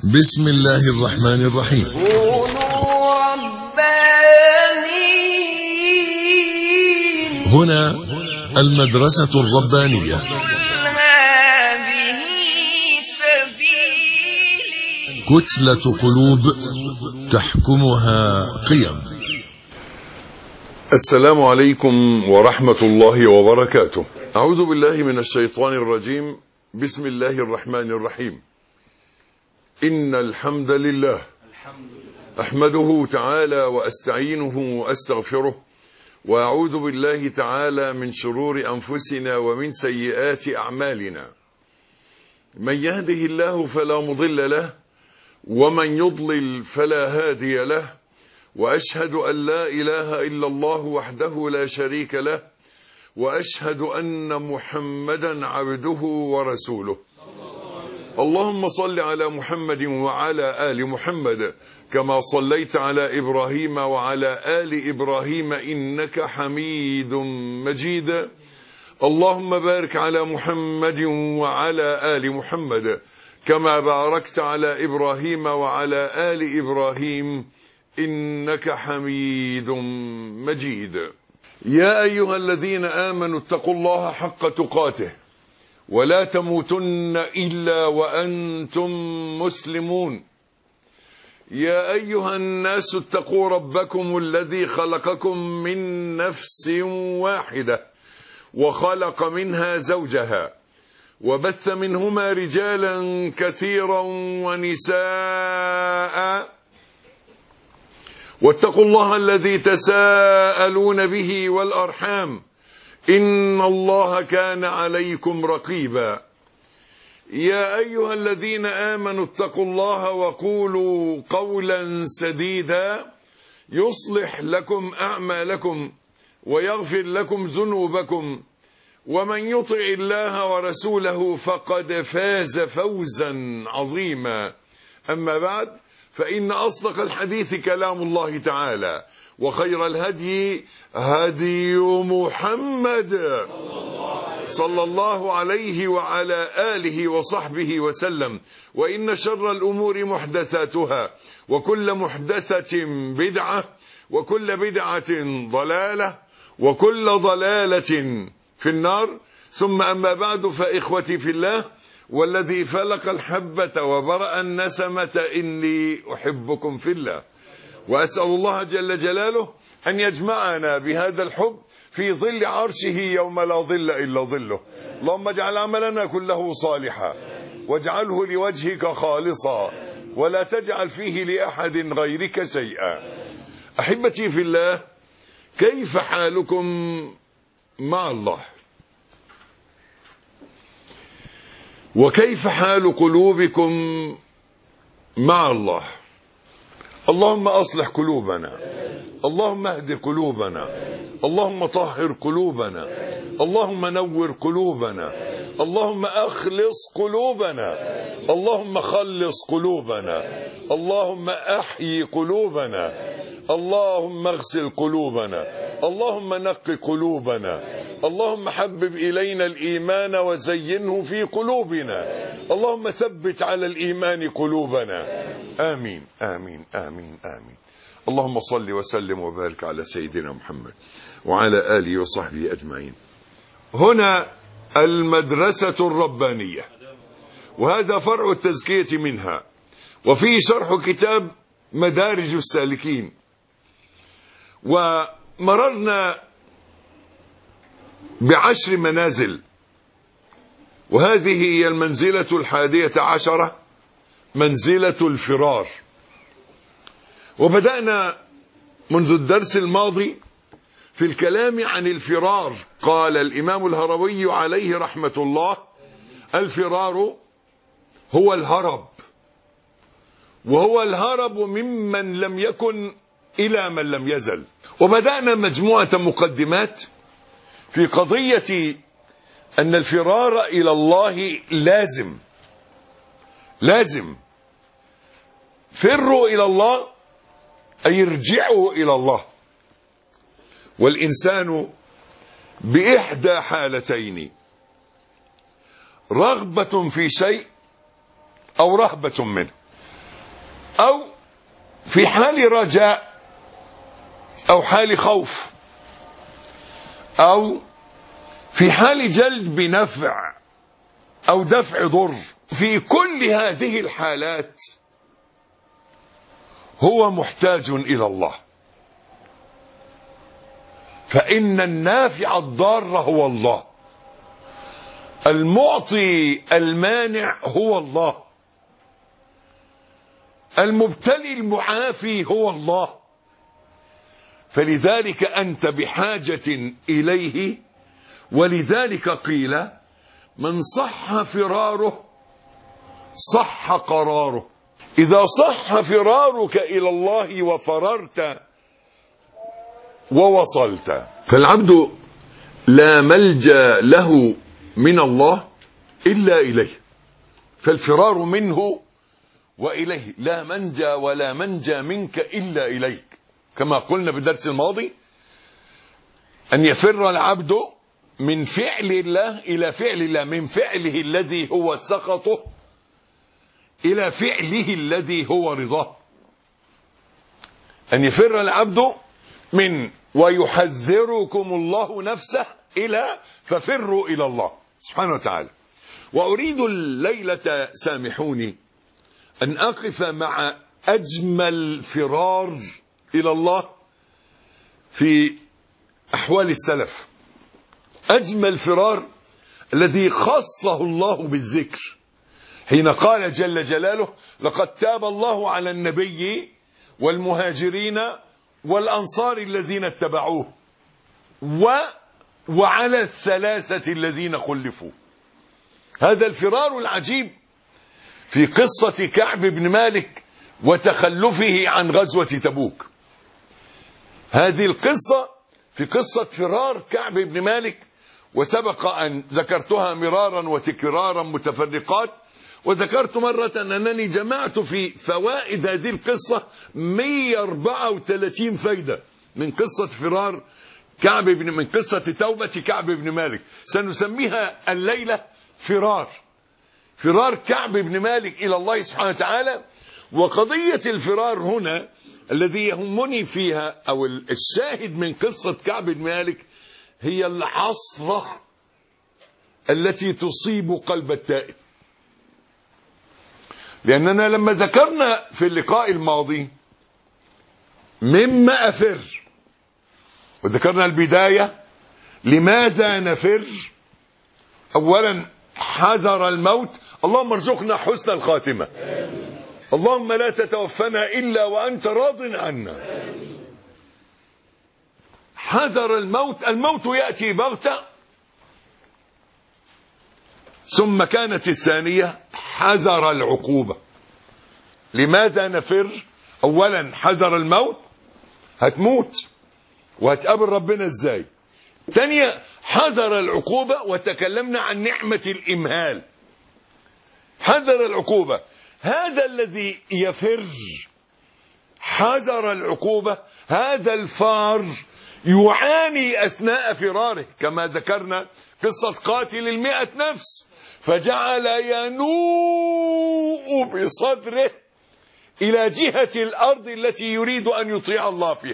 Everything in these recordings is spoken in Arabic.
بسم الله الرحمن الرحيم. كونوا ربانيين. هنا المدرسة الربانية. هذه سبيلي. كتلة قلوب تحكمها قيم. السلام عليكم ورحمة الله وبركاته. أعوذ بالله من الشيطان الرجيم. بسم الله الرحمن الرحيم. إن الحمد لله أحمده تعالى وأستعينه وأستغفره، وأعوذ بالله تعالى من شرور أنفسنا ومن سيئات أعمالنا. من يهده الله فلا مضل له، ومن يضلل فلا هادي له، وأشهد أن لا إله إلا الله وحده لا شريك له، وأشهد أن محمدا عبده ورسوله. اللهم صل على محمد وعلى آل محمد كما صليت على إبراهيم وعلى آل إبراهيم إنك حميد مجيد. اللهم بارك على محمد وعلى آل محمد كما باركت على إبراهيم وعلى آل إبراهيم إنك حميد مجيد. يا أيها الذين آمنوا اتقوا الله حق تقاته ولا تموتن إلا وأنتم مسلمون. يا أيها الناس اتقوا ربكم الذي خلقكم من نفس واحدة وخلق منها زوجها وبث منهما رجالا كثيرا ونساء، واتقوا الله الذي تساءلون به والأرحام إن الله كان عليكم رقيبا. يا أيها الذين آمنوا اتقوا الله وقولوا قولا سديدا يصلح لكم أعمالكم ويغفر لكم ذنوبكم، ومن يطع الله ورسوله فقد فاز فوزا عظيما. أما بعد، فإن أصدق الحديث كلام الله تعالى، وخير الهدي هدي محمد صلى الله عليه وعلى آله وصحبه وسلم. وإن شر الأمور محدثاتها، وكل محدثة بدعة، وكل بدعة ضلالة، وكل ضلالة في النار. ثم أما بعد، فإخوتي في الله، والذي فلق الحبة وبرأ النسمة إني أحبكم في الله، وأسأل الله جل جلاله أن يجمعنا بهذا الحب في ظل عرشه يوم لا ظل إلا ظله. اللهم اجعل عملنا كله صالحا، واجعله لوجهك خالصا، ولا تجعل فيه لأحد غيرك شيئا. أحبتي في الله، كيف حالكم مع الله؟ وكيف حال قلوبكم مع الله؟ اللهم أصلح قلوبنا، اللهم اهد قلوبنا، اللهم طهر قلوبنا، اللهم نور قلوبنا، اللهم أخلص قلوبنا، اللهم خلص قلوبنا، اللهم أحيي قلوبنا، اللهم اغسل قلوبنا، اللهم نق قلوبنا، اللهم حبب إلينا الإيمان وزينه في قلوبنا، اللهم ثبت على الإيمان قلوبنا. آمين آمين آمين آمين. اللهم صل وسلم وبارك على سيدنا محمد وعلى آله وصحبه أجمعين. هنا المدرسة الربانية، وهذا فرع التزكية منها، وفيه شرح كتاب مدارج السالكين. ومررنا ب10 منازل، وهذه هي المنزلة 11، منزلة الفرار. وبدأنا منذ الدرس الماضي في الكلام عن الفرار. قال الإمام الهروي عليه رحمة الله: الفرار هو الهرب، وهو الهرب ممن لم يكن إلى من لم يزل. وبدأنا مجموعة مقدمات في قضية أن الفرار إلى الله لازم. فروا إلى الله أي ارجعوا إلى الله. والإنسان بإحدى حالتين: رغبة في شيء أو رهبة منه. أو في حال رجاء أو حال خوف أو في حال جلب نفع أو دفع ضر. في كل هذه الحالات هو محتاج إلى الله، فإن النافع الضار هو الله، المعطي المانع هو الله، المبتلي المعافي هو الله. فلذلك أنت بحاجة إليه. ولذلك قيل: من صح فراره صح قراره. إذا صح فرارك إلى الله وفررت ووصلت، فالعبد لا ملجأ له من الله إلا إليه، فالفرار منه وإليه، لا منجى ولا منجى منك إلا إليك. كما قلنا بالدرس الماضي، أن يفر العبد من فعل الله إلى فعل الله، من فعله الذي هو سخطه إلى فعله الذي هو رضاه. أن يفر العبد من ويحذركم الله نفسه إلى ففروا إلى الله سبحانه وتعالى. وأريد الليلة، سامحوني، أن أقف مع أجمل فرار إلى الله في أحوال السلف، أجمل فرار الذي خصه الله بالذكر، حين قال جل جلاله: لقد تاب الله على النبي والمهاجرين والأنصار الذين اتبعوه وعلى الثلاثة الذين خلفوا. هذا الفرار العجيب في قصة كعب بن مالك وتخلفه عن غزوة تبوك. هذه القصة في قصة فرار كعب بن مالك، وسبق أن ذكرتها مرارا وتكرارا متفرقات، وذكرت مرة أنني جمعت في فوائد هذه القصة 134 فايدة من قصة فرار كعب بن، من قصة توبة كعب بن مالك. سنسميها الليلة فرار كعب بن مالك إلى الله سبحانه وتعالى. وقضية الفرار هنا الذي يهمني فيها أو الشاهد من قصة كعب بن مالك هي العصرة التي تصيب قلب التائب. لأننا لما ذكرنا في اللقاء الماضي مما أفر، وذكرنا البداية لماذا نفر، أولا حذر الموت، اللهم ارزقنا حسن الخاتمة، اللهم لا تتوفنا إلا وأنت راض عنا. حذر الموت، الموت يأتي بغتة. ثم كانت الثانية حذر العقوبة. لماذا نفر؟ أولا حذر الموت، هتموت وهتقابل ربنا ازاي. ثانية حذر العقوبة، وتكلمنا عن نعمة الإمهال. حذر العقوبة، هذا الذي يفر حذر العقوبة، هذا الفار يعاني أثناء فراره، كما ذكرنا قصة قاتل 100 نفس، فجعل ينوء بصدره إلى جهة الأرض التي يريد أن يطيع الله فيها.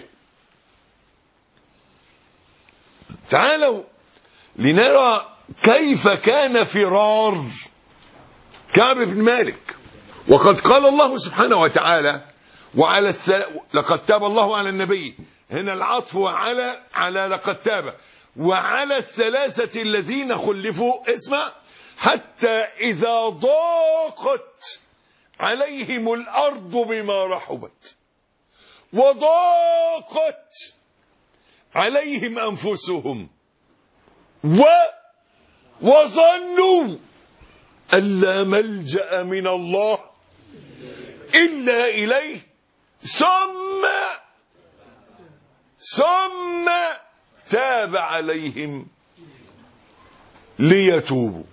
تعالوا لنرى كيف كان فرار كعب بن مالك. وقد قال الله سبحانه وتعالى: لقد تاب الله على النبي، هنا العطف على لقد تاب، وعلى الثلاثة الذين خلفوا، اسمع، حتى إذا ضاقت عليهم الأرض بما رحبت وضاقت عليهم أنفسهم وظنوا أن لا ملجأ من الله إلا إليه ثم تاب عليهم ليتوبوا.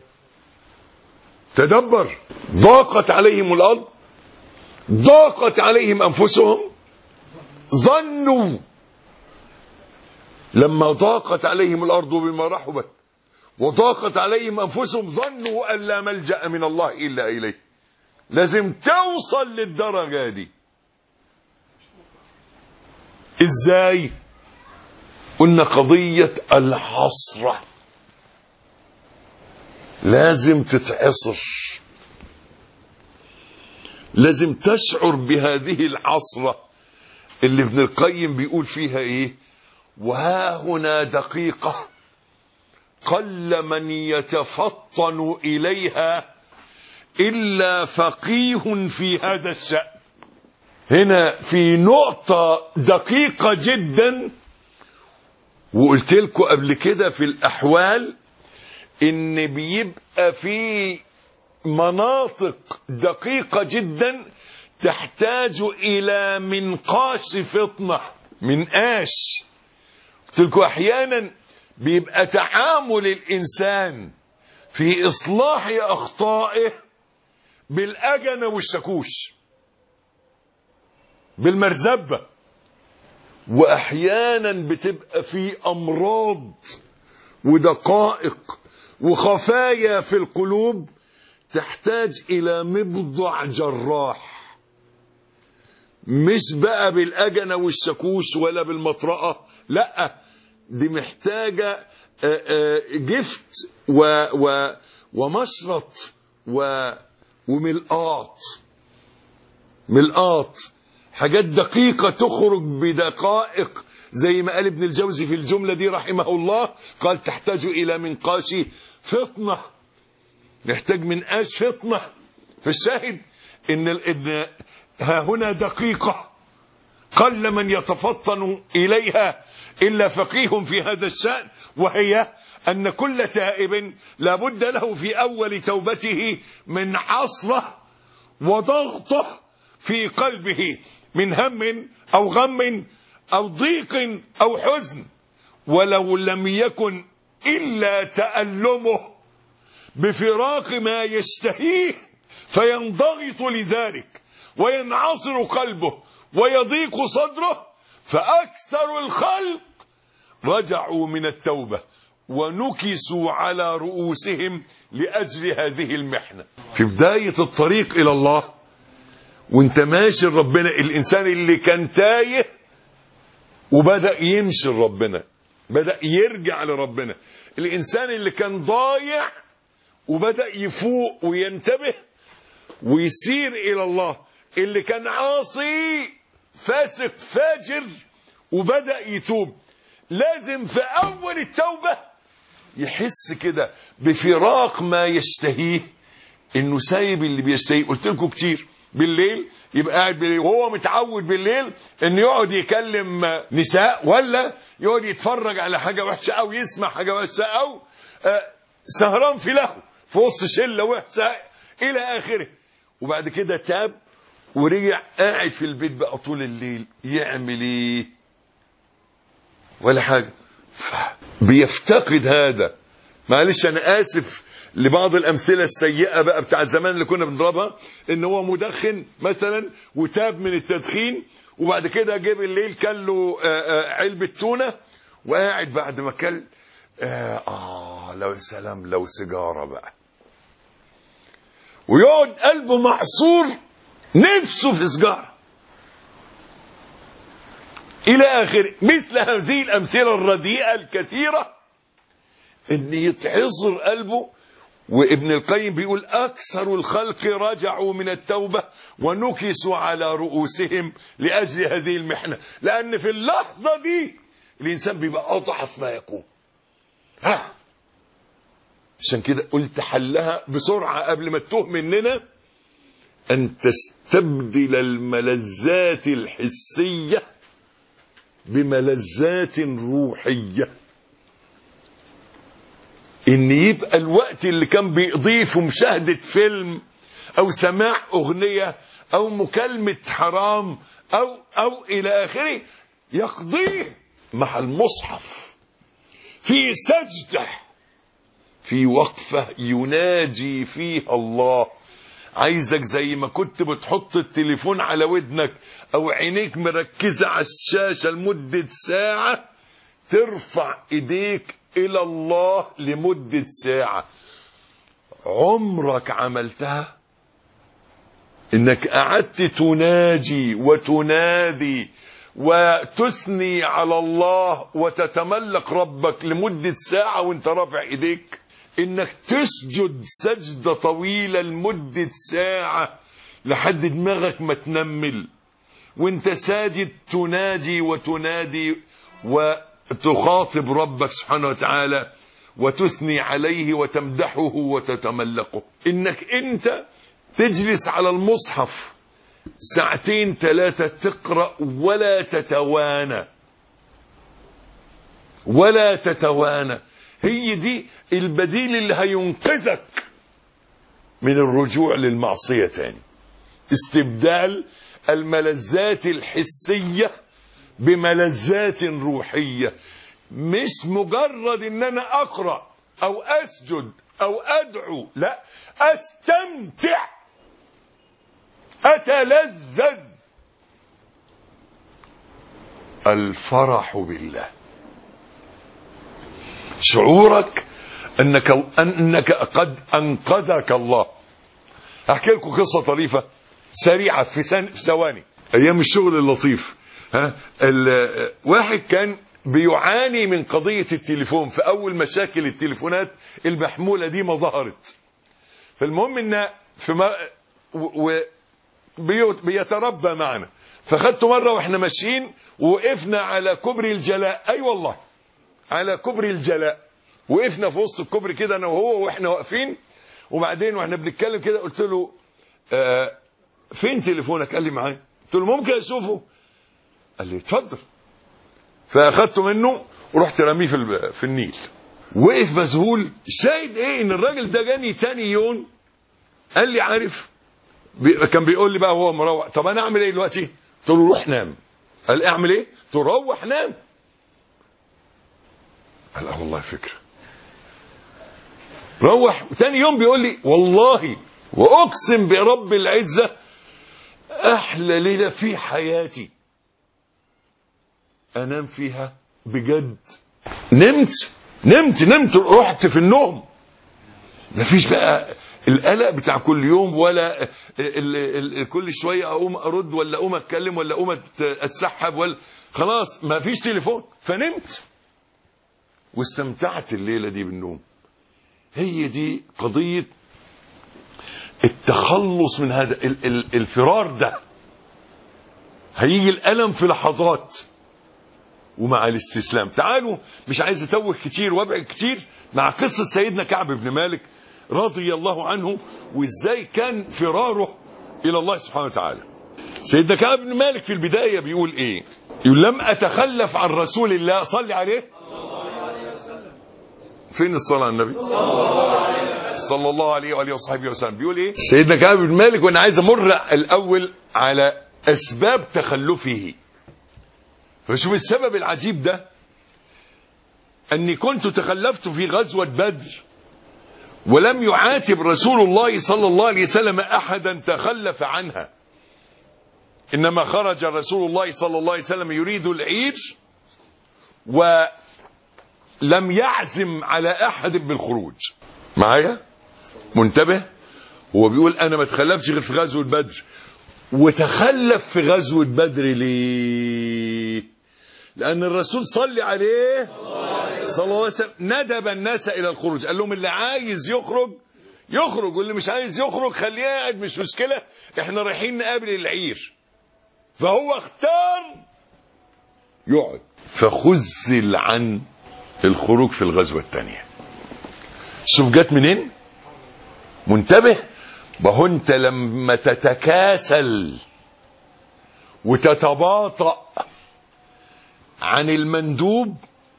تدبر، ضاقت عليهم الأرض، ضاقت عليهم أنفسهم، ظنوا، لما ضاقت عليهم الأرض بما رحبت وضاقت عليهم أنفسهم ظنوا أن لا ملجأ من الله إلا إليه. لازم توصل للدرجة دي. ازاي؟ قلنا قضية العصرة، لازم تتعصر، لازم تشعر بهذه العصرة اللي ابن القيم بيقول فيها ايه؟ وها هنا دقيقة قل من يتفطن إليها إلا فقيه في هذا الشأن. هنا في نقطة دقيقة جدا، وقلت لكم قبل كده في الأحوال إن بيبقى في مناطق دقيقة جدا تحتاج إلى منقاش فطنة، منقاش. قلت لكم أحيانا بيبقى تعامل الإنسان في إصلاح أخطائه بالأجنة والشاكوش، بالمرزبة، وأحيانا بتبقى في أمراض ودقائق وخفايا في القلوب تحتاج إلى مبضع جراح، مش بقى بالأجنة والشاكوش ولا بالمطرقة، لا، دي محتاجة جفت ومشرط وملقاط، حاجات دقيقة تخرج بدقائق، زي ما قال ابن الجوزي في الجملة دي رحمه الله، قال تحتاج إلى منقاش فطنة، نحتاج منقاش فطنة. فالشاهد إن ها هنا دقيقة قل من يتفطن إليها إلا فقيه في هذا الشأن، وهي أن كل تائب لابد له في أول توبته من عصرة وضغطة في قلبه، من هم أو غم أو ضيق أو حزن، ولو لم يكن إلا تألمه بفراق ما يشتهيه فينضغط لذلك وينعصر قلبه ويضيق صدره، فأكثر الخلق رجعوا من التوبة ونكسوا على رؤوسهم لأجل هذه المحنة. في بداية الطريق إلى الله وانت ماشي لربنا، الإنسان اللي كان تايه وبدأ يمشي لربنا، بدأ يرجع لربنا، الإنسان اللي كان ضايع وبدأ يفوق وينتبه ويسير إلى الله، اللي كان عاصي فاسق فاجر وبدأ يتوب، لازم في أول التوبة يحس كده بفراق ما يشتهيه، إنه سايب اللي بيشتهيه. قلت لكم كتير بالليل يبقى قاعد بالليل وهو متعود بالليل إنه يقعد يكلم نساء، ولا يقعد يتفرج على حاجة وحشة أو يسمع حاجة وحشة، أو سهران في له في وسط شلة وحشة إلى آخره، وبعد كده تاب ورجع قاعد في البيت بقى طول الليل يعمل ايه؟ ولا حاجة. بيفتقد هذا. معلش انا اسف لبعض الامثله السيئه بقى بتاع زمان اللي كنا بنضربها، ان هو مدخن مثلا وتاب من التدخين، وبعد كده جه بالليل كل له علبه تونه، وقاعد بعد ما كل لو سلام لو سيجاره بقى، ويقعد قلبه محصور نفسه في سجارة إلى آخر. مثل هذه الأمثلة الرديئة الكثيرة إن يتعصر قلبه. وابن القيم بيقول أكثر الخلق رجعوا من التوبة ونكسوا على رؤوسهم لأجل هذه المحنة، لأن في اللحظة دي الإنسان بيبقى أضعف ما يكون. عشان كده قلت حلها بسرعة قبل ما تتوه مننا، أن تستبدل الملذات الحسية بملذات روحية. إن يبقى الوقت اللي كان بيقضيه في مشاهدة فيلم أو سماع أغنية أو مكالمة حرام أو إلى آخره يقضيه مع المصحف، في سجدة، في وقفة يناجي فيها الله. عايزك زي ما كنت بتحط التليفون على ودنك أو عينيك مركزة على الشاشة لمدة ساعة، ترفع إيديك إلى الله لمدة ساعة. عمرك عملتها؟ إنك قعدت تناجي وتنادي وتثني على الله وتتملق ربك لمدة ساعة وانت رافع ايديك، انك تسجد سجدة طويلة لمدة ساعة لحد دماغك ما تنمل، وانت ساجد تناجي وتنادي وتخاطب ربك سبحانه وتعالى وتثني عليه وتمدحه وتتملقه. انك انت تجلس على المصحف 2 3 تقرأ ولا تتوانى. هي دي البديل اللي هينقذك من الرجوع للمعصية تاني. استبدال الملذات الحسية بملذات روحية، مش مجرد ان انا اقرأ او اسجد او ادعو، لا، استمتع، اتلذذ. الفرح بالله، شعورك انك قد انقذك الله. احكي لكم قصة طريفة سريعة في ثواني. ايام الشغل اللطيف، واحد كان بيعاني من قضية التليفون في اول مشاكل التليفونات المحمولة دي ما ظهرت. فالمهم ان بيتربى معنا، فخدته مرة واحنا ماشيين ووقفنا على كوبري الجلاء. اي والله على كوبري الجلاء، وقفنا في وسط الكوبري كده انا وهو واحنا واقفين، وبعدين واحنا بنتكلم كده قلت له فين تليفونك؟ قال لي معايا. قلت له ممكن اشوفه؟ قال لي اتفضل. فاخدته منه ورحت رميه في النيل. وقف مذهول. شاهد ايه؟ ان الراجل ده جاني تاني يوم قال لي عارف، كان بيقول لي بقى هو مروح، طب انا اعمل ايه دلوقتي؟ قلت له روح نام. قال اعمل ايه؟ قلت له روح نام. قال اه والله فكره. روح تاني يوم بيقول لي والله واقسم برب العزه احلى ليله في حياتي انام فيها بجد. نمت رحت في النوم. مفيش بقى القلق بتاع كل يوم، ولا كل شويه اقوم ارد ولا اقوم اتكلم ولا اقوم اتسحب، ولا خلاص مفيش تليفون. فنمت واستمتعت الليله دي بالنوم. هي دي قضيه التخلص من هذا الفرار ده. هيجي الالم في لحظات ومع الاستسلام. تعالوا، مش عايز اتوه كتير وابعد كتير، مع قصه سيدنا كعب بن مالك رضي الله عنه، وازاي كان فراره الى الله سبحانه وتعالى. سيدنا كعب بن مالك في البدايه بيقول ايه؟ يقول لم اتخلف عن رسول الله صلى عليه فين الصلاه على النبي صلى الله عليه واله وصحبه وسلم. بيقول ايه سيدنا كعب بن مالك؟ وانا عايز امر الاول على اسباب تخلفه. فشوف السبب العجيب ده، اني كنت تخلفت في غزوه بدر ولم يعاتب رسول الله صلى الله عليه وسلم احدا تخلف عنها، انما خرج رسول الله صلى الله عليه وسلم يريد العير ولم يعزم على احد بالخروج. معايا؟ منتبه؟ هو بيقول انا ما تخلفتش غير في غزوه بدر. وتخلف في غزوه بدر ليه؟ لان الرسول صلى عليه صلى الله عليه وسلم ندب الناس الى الخروج، قال لهم اللي عايز يخرج يخرج، واللي مش عايز يخرج خليه قاعد، مش مشكله، احنا رايحين نقابل العير. فهو اختار يقعد، فخذل عن الخروج في الغزوه الثانيه. شوف جت منين؟ منتبه؟ ما هو انت لما تتكاسل وتتباطأ عن المندوب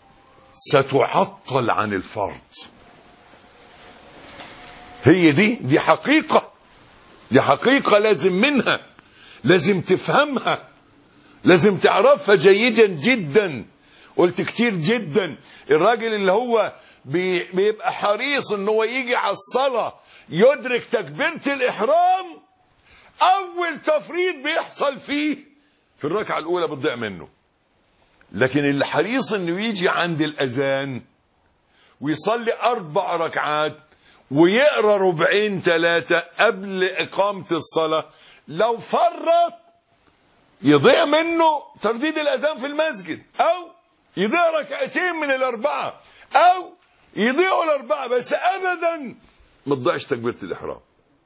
ستعطل عن الفرض. هي دي حقيقة، دي حقيقة لازم منها، لازم تفهمها، لازم تعرفها جيدا جدا. قلت كتير جدا، الراجل اللي هو بيبقى حريص ان هو يجي على الصلاة يدرك تكبيرة الإحرام، أول تفريط بيحصل فيه في الركعة الأولى بتضيع منه. لكن اللي حريص انه يجي عند الأذان ويصلي 4 ركعات ويقرأ 2 3 قبل إقامة الصلاة، لو فرط يضيع منه ترديد الأذان في المسجد، أو يضيع ركعتين من الأربعة، أو يضيعوا الأربعة، بس أبدا ما تضيعش تكبيرة الإحرام،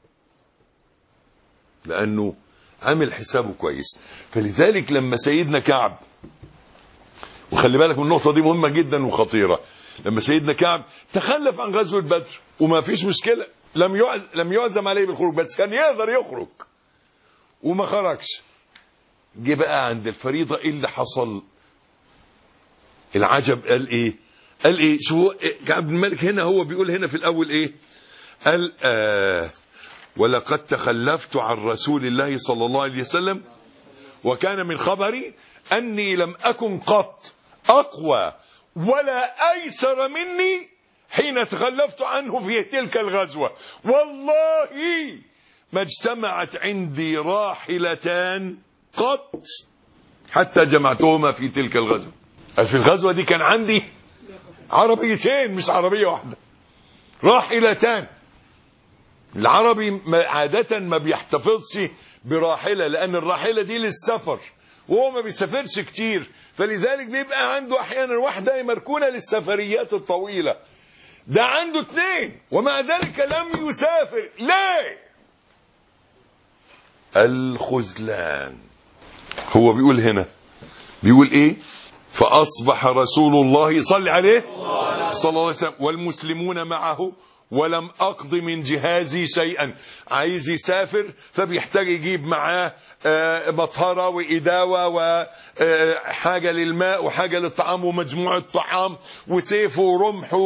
لأنه عامل حسابه كويس. فلذلك لما سيدنا كعب، وخلي بالك من النقطة دي مهمة جدا وخطيرة، لما سيدنا كعب تخلف عن غزوة بدر وما فيش مشكلة، لم يعزم عليه بالخروج، بس كان يقدر يخرج وما خرجش. جه بقى عند الفريضة ايه اللي حصل؟ العجب. قال ايه شو كعب بن مالك هنا، هو بيقول هنا في الاول ايه؟ قال ولقد تخلفت عن رسول الله صلى الله عليه وسلم وكان من خبري أني لم أكن قط أقوى ولا أيسر مني حين تخلفت عنه في تلك الغزوة، والله ما اجتمعت عندي راحلتان قط حتى جمعتهما في تلك الغزوة. في الغزوة دي كان عندي عربيتين مش عربية واحدة، راحلتان. العربي عادة ما بيحتفظش براحلة، لأن الراحلة دي للسفر وهو ما بيسافرش كتير، فلذلك بيبقى عنده أحيانا واحدة مركونة للسفريات الطويلة. ده عنده 2 ومع ذلك لم يسافر. ليه؟ الخذلان. هو بيقول هنا، بيقول ايه؟ فأصبح رسول الله صلى عليه صلى الله عليه وسلم والمسلمون معه ولم أقض من جهازي شيئا. عايز يسافر فبيحتاج يجيب معاه مطهرة وإداوة وحاجة للماء وحاجة للطعام ومجموعة طعام وسيفه ورمحه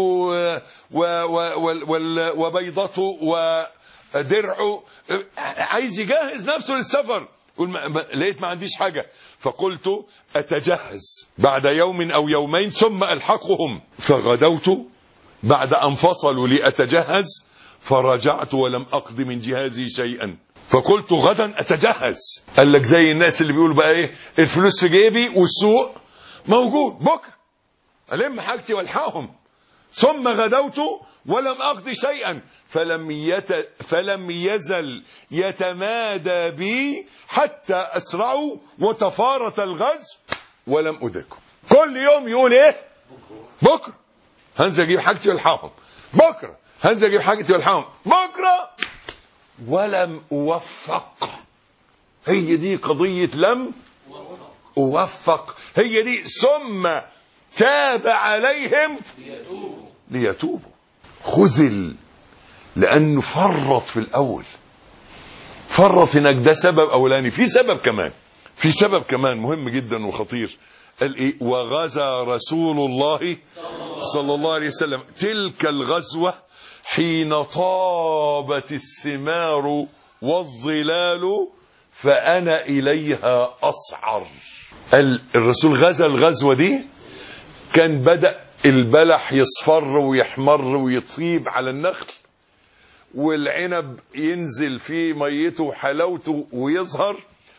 وبيضته ودرعه. عايز يجهز نفسه للسفر. لقيت ما عنديش حاجة، فقلت أتجهز بعد يوم أو يومين ثم ألحقهم. فغدوت بعد أن فصلوا لأتجهز، فرجعت ولم أقض من جهازي شيئا، فقلت غدا أتجهز. قال لك زي الناس اللي بيقولوا بقى ايه، الفلوس في جيبي والسوق موجود، بكره ألم حاجتي والحقهم. ثم غدوت ولم أقض شيئا فلم يزل يتمادى بي حتى أسرعوا وتفارت الغزو ولم أدركه. كل يوم يقول ايه؟ بكره هنزل اجيب حاجتي والحقهم، بكره هنزل اجيب حاجتي والحقهم، بكره، ولم اوفق. هي دي قضيه لم اوفق، هي دي. ثم تاب عليهم ليتوبوا. خذل لانه فرط في الاول، فرط هناك. ده سبب اولاني. في سبب كمان مهم جدا وخطير. قال ايه؟ وغزا رسول الله صلى الله عليه وسلم تلك الغزوة حين طابت الثمار والظلال فأنا إليها أصعر. قال الرسول غزا الغزوة دي، كان بدأ البلح يصفر ويحمر ويطيب على النخل، والعنب ينزل في ميته وحلاوته ويظهر،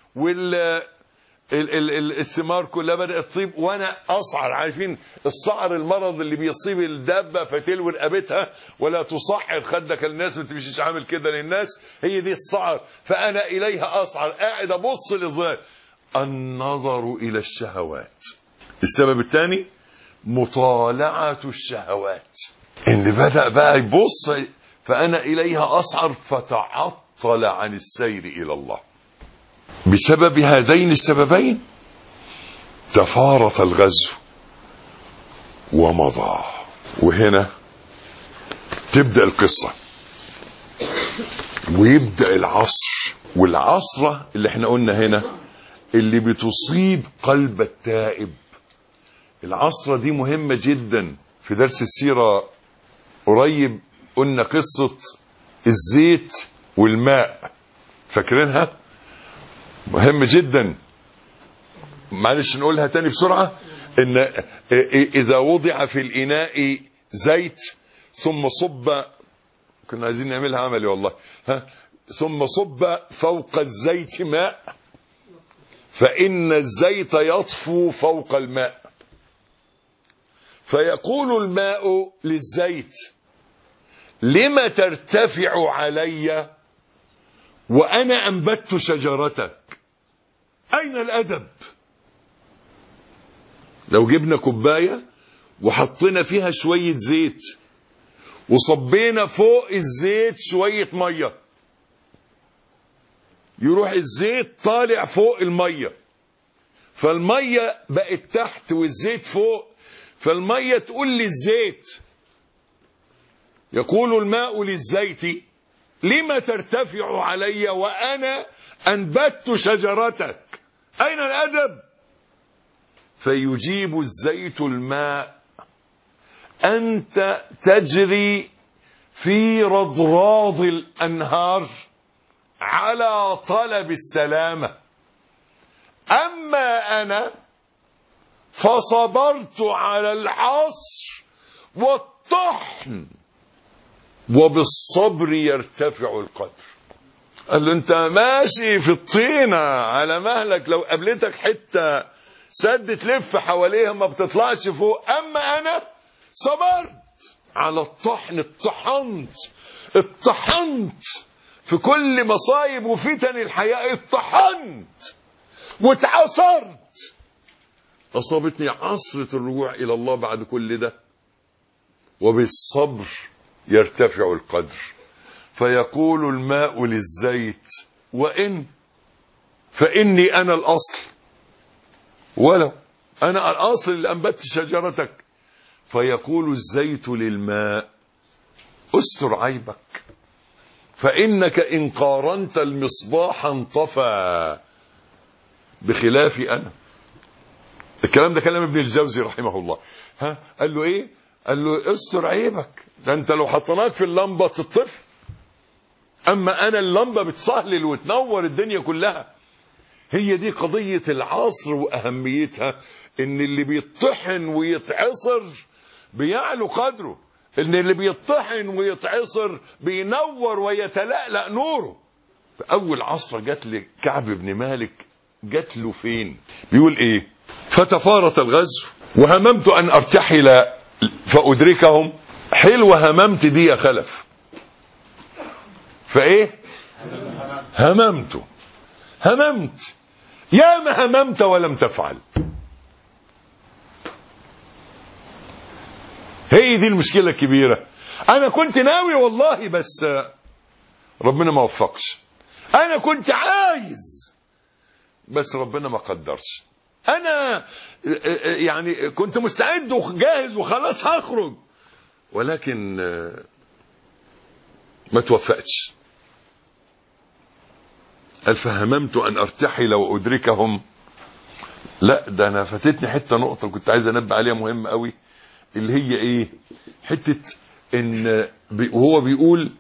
الثمار كلها بدأت تطيب، وانا اصعر. عارفين الصعر؟ المرض اللي بيصيب الدابه فتلوي رقبتها ولا تصعر خدك الناس، ما تمشيش عامل كده للناس، هي دي الصعر. فانا اليها اصعر، قاعد ابص للظلال. النظر الى الشهوات. السبب الثاني مطالعه الشهوات، اللي بدأ بقى يبص. فانا اليها اصعر فتعطل عن السير الى الله. بسبب هذين السببين تفارط الغزو ومضى. وهنا تبدأ القصة ويبدأ العصر. والعصرة اللي احنا قلنا هنا اللي بتصيب قلب التائب. العصرة دي مهمة جدا. في درس السيرة قريب قلنا قصة الزيت والماء، فاكرينها؟ مهم جدا. معلش نقولها تاني بسرعة. ان اذا وضع في الاناء زيت ثم صب، كنا عايزين نعملها عملي والله، ثم صب فوق الزيت ماء، فان الزيت يطفو فوق الماء، فيقول الماء للزيت لم ترتفع علي وأنا أنبت شجرتك؟ أين الأدب؟ لو جبنا كوباية وحطينا فيها شوية زيت وصبينا فوق الزيت شوية مية، يروح الزيت طالع فوق المية، فالمية بقت تحت والزيت فوق، فالمية تقول للزيت، يقول الماء للزيت لما ترتفع علي وأنا أنبت شجرتك، أين الأدب؟ فيجيب الزيت الماء أنت تجري في رضراض الأنهار على طلب السلامة، أما أنا فصبرت على العصر والطحن وبالصبر يرتفع القدر. قال له انت ماشي في الطينة على مهلك، لو قابلتك حتة سد تلف حواليها ما بتطلعش فوق، اما انا صبرت على الطحن، اتطحنت في كل مصايب وفتن الحياة، اتطحنت واتعصرت، اصابتني عصرة الرجوع الى الله بعد كل ده، وبالصبر يرتفع القدر. فيقول الماء للزيت فإني أنا الأصل، ولو أنا الأصل اللي أنبت شجرتك. فيقول الزيت للماء استر عيبك، فإنك إن قارنت المصباح انطفى بخلافي أنا. الكلام ده كلام ابن الجوزي رحمه الله. قال له إيه؟ قال له استر عيبك، ده انت لو حطيناك في اللمبة تطفي، اما انا اللمبة بتصهلل وتنور الدنيا كلها. هي دي قضية العصر واهميتها، ان اللي بيطحن ويتعصر بيعلو قدره، ان اللي بيطحن ويتعصر بينور ويتلألأ نوره. اول عصر جات لكعب بن مالك، جات له فين؟ بيقول ايه؟ فتفارت الغزو وهممت ان ارتحل فأدركهم. حلوة هممت دي يا خلف، فايه؟ هممت يا ما هممت ولم تفعل. هي دي المشكلة الكبيرة. انا كنت ناوي والله، بس ربنا ما وفقش. انا كنت عايز بس ربنا ما قدرش. انا يعني كنت مستعد وجاهز وخلاص هخرج، ولكن ما توفقتش. قال فهممت ان ارتحل وادركهم. لا ده انا فاتتني حته نقطه كنت عايز انبه عليها مهمه قوي، اللي هي ايه؟ حته ان وهو بيقول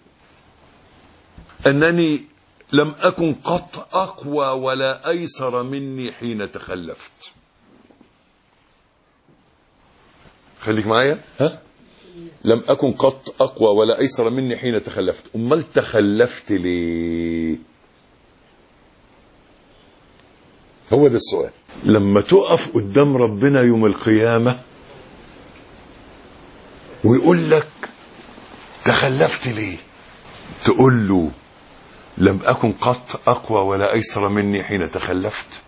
انني لم أكن قط أقوى ولا أيسر مني حين تخلفت. خليك معايا. لم أكن قط أقوى ولا أيسر مني حين تخلفت. أمال تخلفت ليه؟ هو ده السؤال. لما تقف قدام ربنا يوم القيامة ويقول لك تخلفت ليه، تقول له لم أكن قط أقوى ولا أيسر مني حين تخلفت.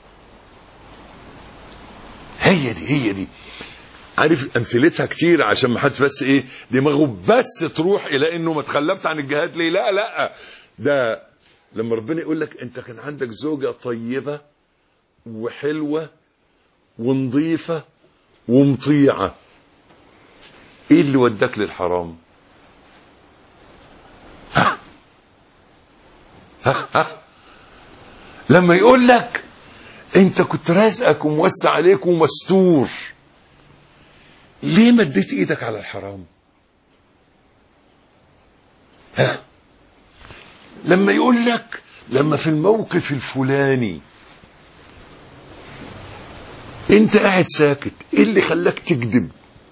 هي دي عارف أمثلتها كتير عشان ما حدش بس إيه دماغه بس تروح إلى إنه ما تخلفت عن الجهاد ليه. لا ده لما ربنا يقول لك أنت كان عندك زوجة طيبة وحلوة ونظيفة ومطيعة، إيه اللي وداك للحرام؟ لما يقول لك انت كنت رازقك وموسع عليك ومستور، ليه مديت ايدك على الحرام؟ لما يقول لك لما في الموقف الفلاني انت قاعد ساكت، ايه اللي خلاك تكذب؟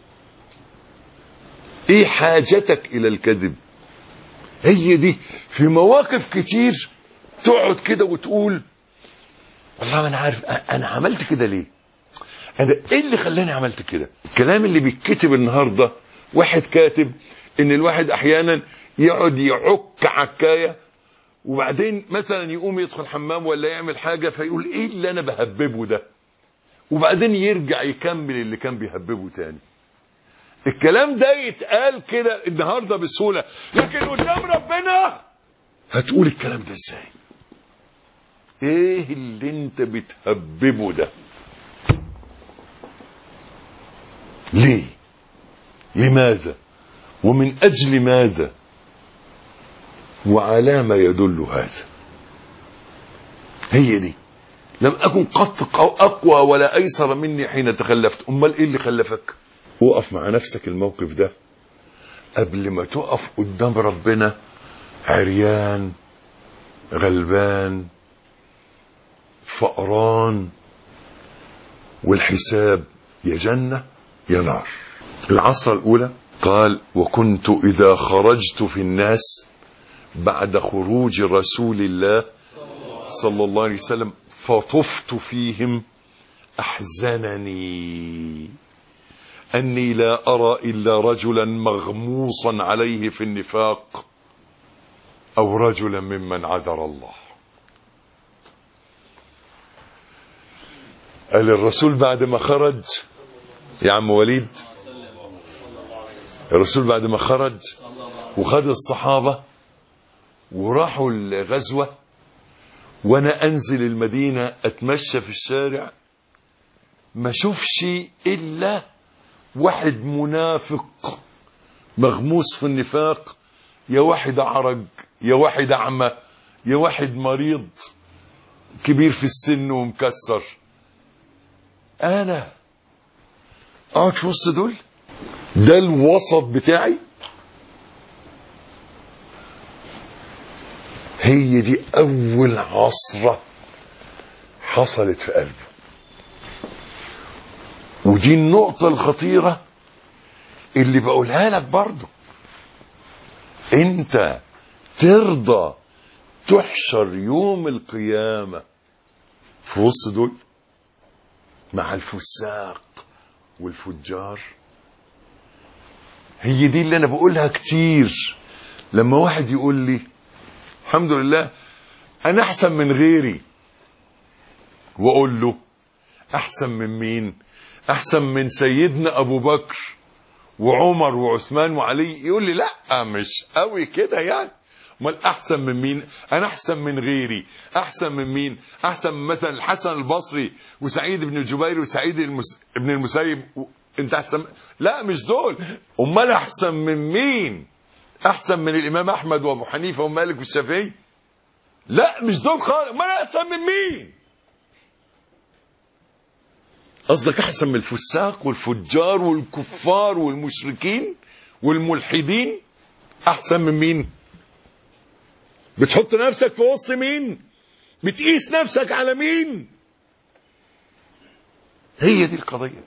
ايه حاجتك الى الكذب؟ هي دي في مواقف كتير تقعد كده وتقول والله ما انا عارف انا عملت كده ليه، انا ايه اللي خلاني عملت كده. الكلام اللي بيتكتب النهارده، واحد كاتب ان الواحد احيانا يقعد يعك عكايه وبعدين مثلا يقوم يدخل حمام ولا يعمل حاجة فيقول ايه اللي انا بهببه ده، وبعدين يرجع يكمل اللي كان بيهببه تاني. الكلام ده يتقال كده النهاردة بسهولة، لكن قدام ربنا هتقول الكلام ده ازاي؟ ايه اللي انت بتهببه ده؟ ليه؟ لماذا؟ ومن اجل ماذا؟ وعلى ما يدل هذا؟ هي دي. لم اكن قط اقوى ولا ايسر مني حين تخلفت. امال ايه اللي خلفك؟ وقف مع نفسك الموقف ده قبل ما تقف قدام ربنا عريان غلبان فقران، والحساب يا جنة يا نار. العصر الأولى قال: وكنت إذا خرجت في الناس بعد خروج رسول الله صلى الله عليه وسلم فطفت فيهم أحزنني أني لا أرى إلا رجلا مغموصا عليه في النفاق أو رجلا ممن عذر الله. قال الرسول بعد ما خرج يا عم وليد، الرسول بعد ما خرج وخد الصحابة وراحوا الغزوة، وانا انزل المدينة اتمشى في الشارع ما شوفش الا واحد منافق مغموس في النفاق، يا واحد اعرج يا واحد اعمى يا واحد مريض كبير في السن ومكسر. انا اقعد في وسط دول؟ ده الوسط بتاعي؟ هي دي اول عصرة حصلت في قلبه، ودي النقطة الخطيرة اللي بقولها لك برضو. انت ترضى تحشر يوم القيامة في وسط دول مع الفساق والفجار؟ هي دي اللي انا بقولها كتير. لما واحد يقول لي الحمد لله انا احسن من غيري، واقول له احسن من مين؟ احسن من سيدنا ابو بكر وعمر وعثمان وعلي. يقول لي لا مش قوي كده يعني. امال احسن من مين؟ انا احسن من غيري. احسن من مين؟ احسن من مثلا الحسن البصري وسعيد بن الجبير وسعيد بن المسيب انت احسن؟ لا مش دول. امال احسن من مين؟ احسن من الامام احمد وابو حنيفه ومالك والشافعي؟ لا مش دول خالص. امال احسن من مين؟ قصدك احسن من الفساق والفجار والكفار والمشركين والملحدين؟ احسن من مين؟ بتحط نفسك في وسط مين؟ بتقيس نفسك على مين؟ هي دي القضية.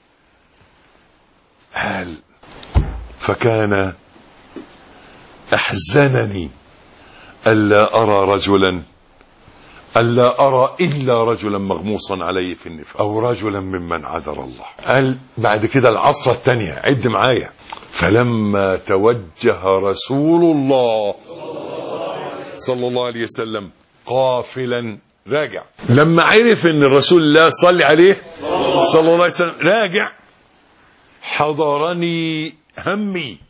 هل فكان احزنني الا ارى الا رجلا مغموصا عليه في النفاق او رجلا ممن عذر الله. قال بعد كده العصر الثانية، عد معايا: فلما توجه رسول الله صلى الله عليه وسلم قافلا راجع، لما عرف ان الرسول الله صلى عليه صلى الله عليه وسلم راجع، حضرني همي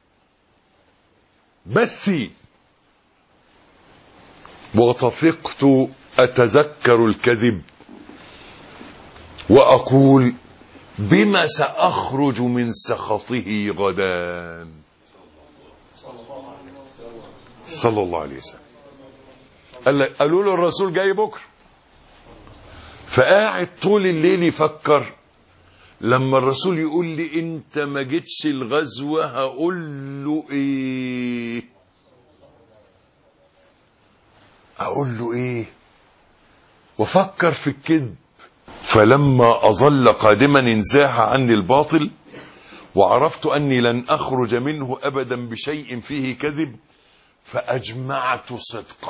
بثي، وطفقت أتذكر الكذب وأقول بما سأخرج من سخطه غدا صلى الله عليه وسلم. قالوا له الرسول جاي بكرة، فقاعد طول الليل يفكر لما الرسول يقول لي انت ما جيتش الغزوة هقول له ايه؟ اقول له ايه؟ وفكر في الكذب. فلما اظل قادما انزاح عني الباطل وعرفت اني لن اخرج منه ابدا بشيء فيه كذب فاجمعت صدقه.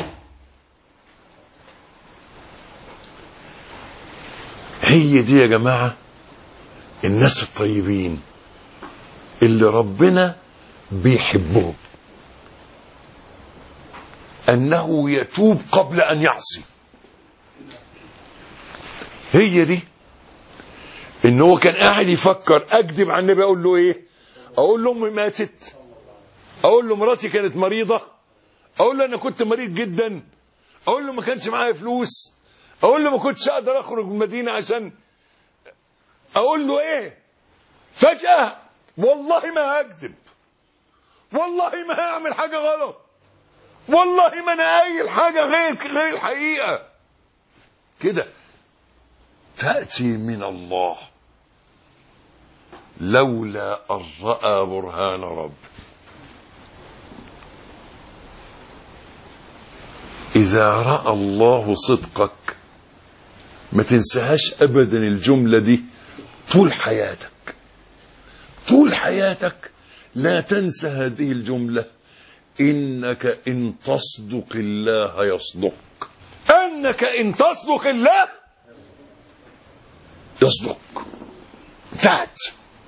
هي دي يا جماعة الناس الطيبين اللي ربنا بيحبهم، أنه يتوب قبل أن يعصي. هي دي، إن هو كان قاعد يفكر أكذب عن النبي، أقول له إيه؟ أقول له أمي ماتت، أقول له مراتي كانت مريضة، أقول له أنا كنت مريض جدا، أقول له ما كانش معايا فلوس، أقول له ما كنتش أقدر أخرج من المدينة عشان، أقول له إيه؟ فجأة والله ما هكذب، والله ما هعمل حاجة غلط، والله ما أنا قايل حاجة غير الحقيقة كده. تأتي من الله لولا أن رأى برهان رب. إذا رأى الله صدقك ما تنساهاش أبدا الجملة دي طول حياتك، طول حياتك لا تنسى هذه الجملة. إنك إن تصدق الله يصدق، أنك إن تصدق الله يصدق. انتهت.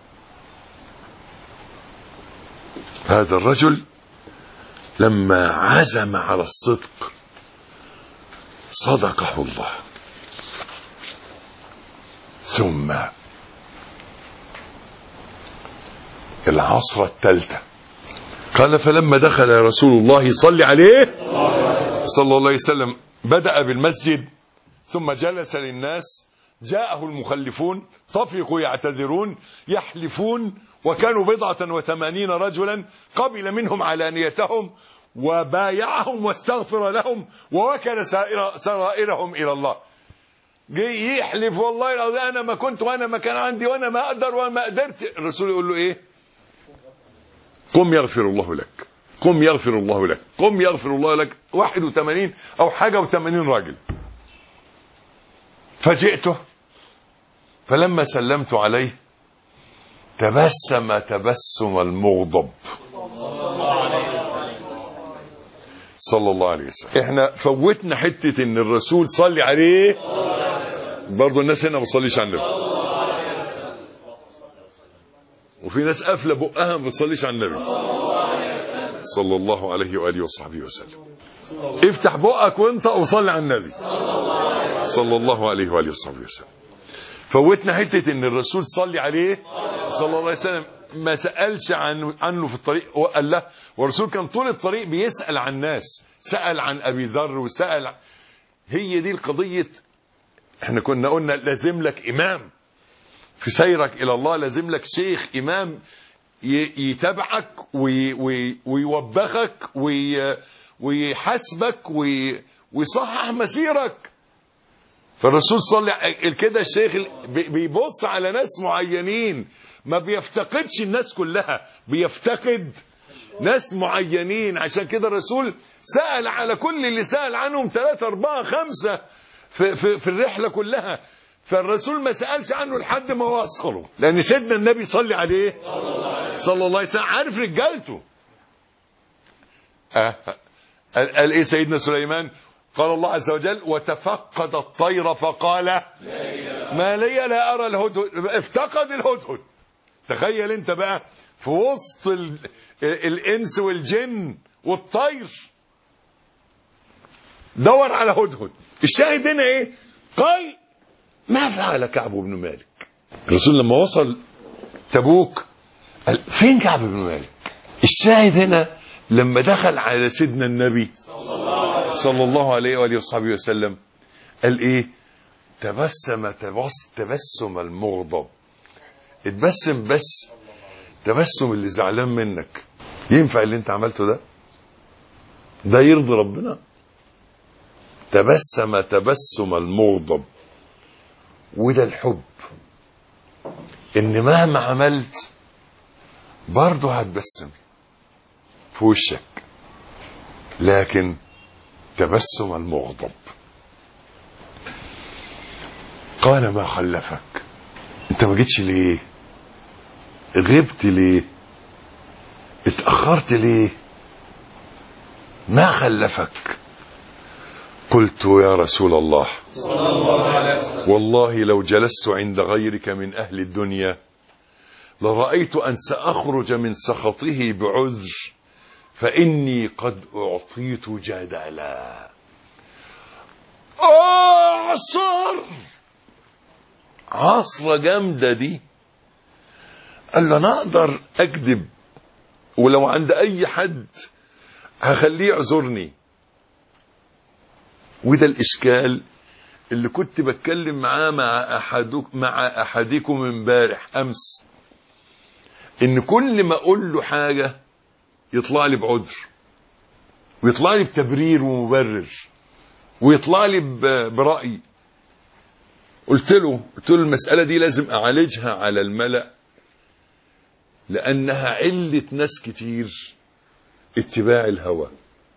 هذا الرجل لما عزم على الصدق صدقه الله. ثم العصر الثالثة قال فلما دخل رسول الله صلى عليه صلى الله عليه وسلم بدأ بالمسجد ثم جلس للناس، جاءه المخلفون طفقوا يعتذرون يحلفون، وكانوا 87 رجلا، قبل منهم علانيتهم وبايعهم واستغفر لهم ووكل سرائرهم إلى الله. جاي يحلف والله العظيم أنا ما كنت وأنا ما كان عندي وأنا ما أقدر وأنا ما قدرت. الرسول يقول له إيه؟ قم يغفر الله لك، قم يغفر الله لك، قم يغفر الله لك. 81 أو حاجة و80 راجل. فجئته فلما سلمت عليه تبسم تبسم المغضب صلى الله عليه وسلم. احنا فوتنا حتة ان الرسول صلي عليه، برضو الناس هنا ما بتصليش على النبي، وفي ناس قافله بقها ما بتصليش على النبي صلى الله عليه واله وصحبه وسلم. افتح بقك وانت وصلي على النبي صلى الله عليه واله وصحبه وسلم. فوتنا حته ان الرسول صلي عليه صلى الله عليه وسلم ما سالش عنه في الطريق، وقال له، والرسول كان طول الطريق بيسال عن الناس، سال عن ابي ذر وسال. هي دي القضيه. احنا كنا قلنا لازم لك امام في سيرك الى الله، لازم لك شيخ امام يتابعك ويوبخك ويحاسبك ويصحح مسيرك. فالرسول صلى كده الشيخ بيبص على ناس معينين، ما بيفتقدش الناس كلها، بيفتقد ناس معينين. عشان كده الرسول سأل على كل اللي سأل عنهم 3 4 5 في الرحلة كلها. فالرسول ما سألش عنه لحد ما وصله، لأن سيدنا النبي صلى عليه صلى الله عليه وسلم عارف رجالته. قال ايه سيدنا سليمان؟ قال الله عز وجل وتفقد الطير فقال ما لي لا أرى الهدهد. افتقد الهدهد. تخيل انت بقى في وسط الإنس والجن والطير دور على هدهد. الشاهد هنا ايه؟ قال ما فعل كعب بن مالك. الرسول لما وصل تبوك قال فين كعب بن مالك؟ الشاهد هنا لما دخل على سيدنا النبي صلى الله عليه وآله وصحبه وسلم قال ايه؟ تبسم المغضب. اتبسم، بس تبسم اللي زعلان منك. ينفع اللي انت عملته ده يرضي ربنا؟ تبسم المغضب. وده الحب، ان مهما عملت برضه هتبسم في وشك، لكن تبسم المغضب. قال ما خلفك؟ انت ما جيتش ليه؟ غبت ليه؟ اتأخرت ليه؟ ما خلفك؟ قلت يا رسول الله والله لو جلست عند غيرك من أهل الدنيا لرأيت أن سأخرج من سخطه بعذر فإني قد أعطيت جدلا. عصرة جامدة دي. قال له أنا أقدر أكذب، ولو عند أي حد هخليه يعذرني. وده الإشكال اللي كنت بتكلم معاه مع أحدكم امبارح أمس، إن كل ما أقول له حاجة يطلع لي بعذر، ويطلع لي بتبرير ومبرر، ويطلع لي برأي. قلت له المسألة دي لازم أعالجها على الملأ، لأنها علة ناس كتير اتباع الهوى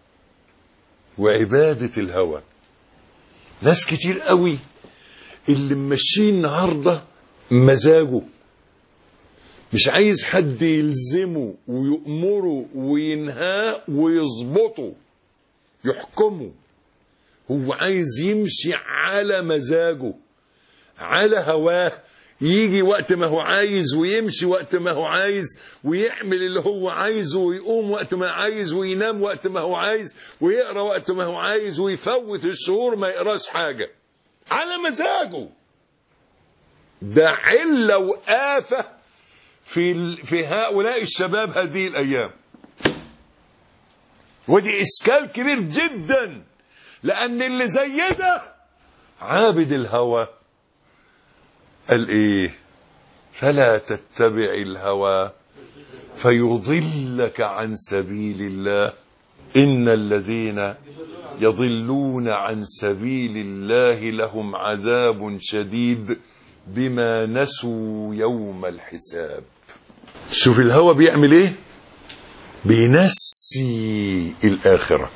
وعبادة الهوى. ناس كتير قوي اللي ممشيه النهاردة مزاجه، مش عايز حد يلزمه ويؤمره وينهاه ويظبطه يحكمه. هو عايز يمشي على مزاجه، على هواه، يجي وقت ما هو عايز ويمشي وقت ما هو عايز، ويعمل اللي هو عايزه، ويقوم وقت ما عايز، وينام وقت ما هو عايز، ويقرأ وقت ما هو عايز، ويفوت الشهور ما يقراش حاجة على مزاجه. ده علة وآفة في هؤلاء الشباب هذه الأيام، ودي إشكال كبير جدا، لأن اللي زي ده عابد الهوى. قال إيه؟ فلا تتبع الهوى فيضلك عن سبيل الله، إن الذين يضلون عن سبيل الله لهم عذاب شديد بما نسوا يوم الحساب. شوف الهوى بيعمل ايه؟ بينسي الآخرة.